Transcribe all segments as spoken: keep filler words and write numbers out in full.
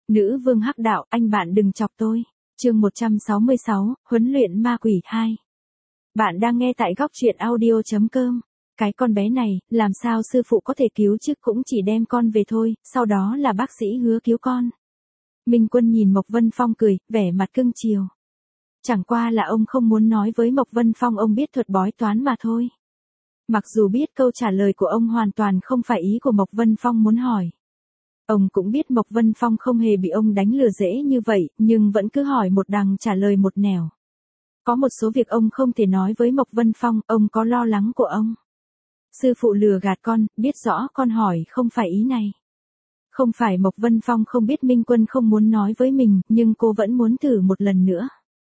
Nữ vương hắc đạo, anh bạn đừng chọc tôi. Chương một trăm sáu mươi sáu, huấn luyện ma quỷ hai. Bạn đang nghe tại góc truyện audio chấm com. Cái con bé này, làm sao sư phụ có thể cứu chứ, cũng chỉ đem con về thôi, sau đó là bác sĩ hứa cứu con. Minh Quân nhìn Mộc Vân Phong cười, vẻ mặt cưng chiều. Chẳng qua là ông không muốn nói với Mộc Vân Phong ông biết thuật bói toán mà thôi. Mặc dù biết câu trả lời của ông hoàn toàn không phải ý của Mộc Vân Phong muốn hỏi. Ông cũng biết Mộc Vân Phong không hề bị ông đánh lừa dễ như vậy, nhưng vẫn cứ hỏi một đằng trả lời một nẻo. Có một số việc ông không thể nói với Mộc Vân Phong, ông có lo lắng của ông. Sư phụ lừa gạt con, biết rõ con hỏi không phải ý này. Không phải Mộc Vân Phong không biết Minh Quân không muốn nói với mình, nhưng cô vẫn muốn thử một lần nữa.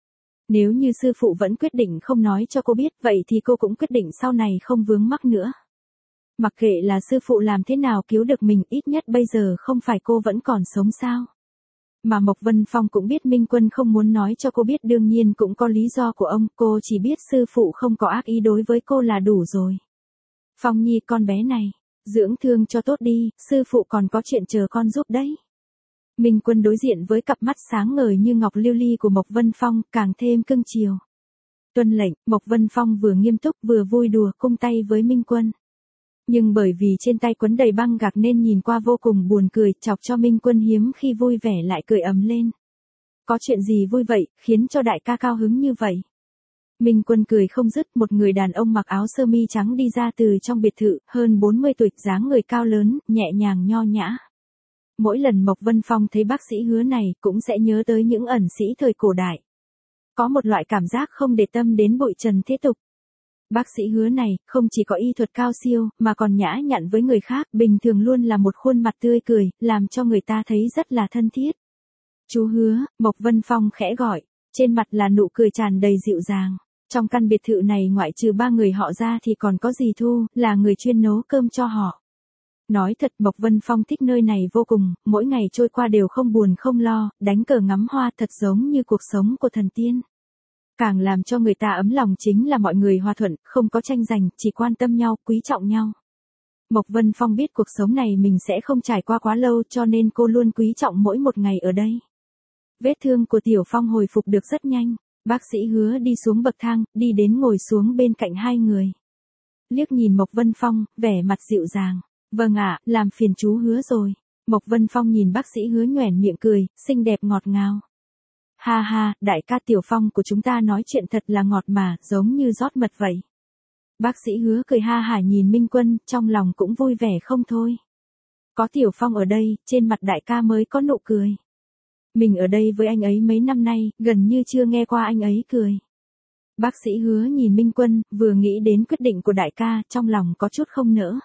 Nếu như sư phụ vẫn quyết định không nói cho cô biết, vậy thì cô cũng quyết định sau này không vướng mắc nữa. Mặc kệ là sư phụ làm thế nào cứu được mình, ít nhất bây giờ không phải cô vẫn còn sống sao. Mà Mộc Vân Phong cũng biết Minh Quân không muốn nói cho cô biết, đương nhiên cũng có lý do của ông, cô chỉ biết sư phụ không có ác ý đối với cô là đủ rồi. Phong Nhi, con bé này, dưỡng thương cho tốt đi, sư phụ còn có chuyện chờ con giúp đấy. Minh Quân đối diện với cặp mắt sáng ngời như ngọc lưu ly của Mộc Vân Phong, càng thêm cưng chiều. Tuân lệnh, Mộc Vân Phong vừa nghiêm túc vừa vui đùa cung tay với Minh Quân. Nhưng bởi vì trên tay quấn đầy băng gạc nên nhìn qua vô cùng buồn cười, chọc cho Minh Quân hiếm khi vui vẻ lại cười ầm lên. Có chuyện gì vui vậy, khiến cho đại ca cao hứng như vậy? Minh Quân cười không dứt, một người đàn ông mặc áo sơ mi trắng đi ra từ trong biệt thự, hơn bốn mươi tuổi, dáng người cao lớn, nhẹ nhàng nho nhã. Mỗi lần Mộc Vân Phong thấy bác sĩ Hứa này, cũng sẽ nhớ tới những ẩn sĩ thời cổ đại. Có một loại cảm giác không để tâm đến bụi trần thế tục. Bác sĩ Hứa này, không chỉ có y thuật cao siêu, mà còn nhã nhặn với người khác, bình thường luôn là một khuôn mặt tươi cười, làm cho người ta thấy rất là thân thiết. Chú Hứa, Mộc Vân Phong khẽ gọi, trên mặt là nụ cười tràn đầy dịu dàng. Trong căn biệt thự này ngoại trừ ba người họ ra thì còn có dì Thu, là người chuyên nấu cơm cho họ. Nói thật, Mộc Vân Phong thích nơi này vô cùng, mỗi ngày trôi qua đều không buồn không lo, đánh cờ ngắm hoa thật giống như cuộc sống của thần tiên. Càng làm cho người ta ấm lòng chính là mọi người hòa thuận, không có tranh giành, chỉ quan tâm nhau, quý trọng nhau. Mộc Vân Phong biết cuộc sống này mình sẽ không trải qua quá lâu, cho nên cô luôn quý trọng mỗi một ngày ở đây. Vết thương của Tiểu Phong hồi phục được rất nhanh, bác sĩ Hứa đi xuống bậc thang, đi đến ngồi xuống bên cạnh hai người. Liếc nhìn Mộc Vân Phong, vẻ mặt dịu dàng. Vâng ạ, làm phiền chú Hứa rồi. Mộc Vân Phong nhìn bác sĩ Hứa nhoẻn miệng cười, xinh đẹp ngọt ngào. Ha ha, đại ca Tiểu Phong của chúng ta nói chuyện thật là ngọt mà, giống như rót mật vậy. Bác sĩ Hứa cười ha hả nhìn Minh Quân, trong lòng cũng vui vẻ không thôi. Có Tiểu Phong ở đây, trên mặt đại ca mới có nụ cười. Mình ở đây với anh ấy mấy năm nay, gần như chưa nghe qua anh ấy cười. Bác sĩ Hứa nhìn Minh Quân, vừa nghĩ đến quyết định của đại ca, trong lòng có chút không nỡ.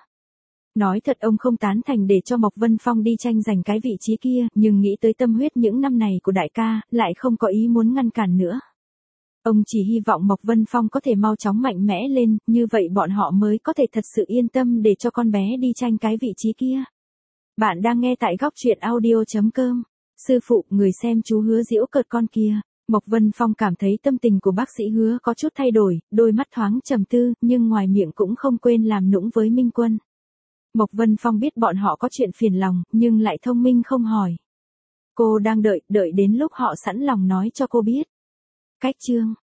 Nói thật ông không tán thành để cho Mộc Vân Phong đi tranh giành cái vị trí kia, nhưng nghĩ tới tâm huyết những năm này của đại ca, lại không có ý muốn ngăn cản nữa. Ông chỉ hy vọng Mộc Vân Phong có thể mau chóng mạnh mẽ lên, như vậy bọn họ mới có thể thật sự yên tâm để cho con bé đi tranh cái vị trí kia. Bạn đang nghe tại góc truyện audio chấm com. Sư phụ, người xem chú Hứa giễu cợt con kia. Mộc Vân Phong cảm thấy tâm tình của bác sĩ Hứa có chút thay đổi, đôi mắt thoáng trầm tư, nhưng ngoài miệng cũng không quên làm nũng với Minh Quân. Mộc Vân Phong biết bọn họ có chuyện phiền lòng, nhưng lại thông minh không hỏi. Cô đang đợi, đợi đến lúc họ sẵn lòng nói cho cô biết. Cách chương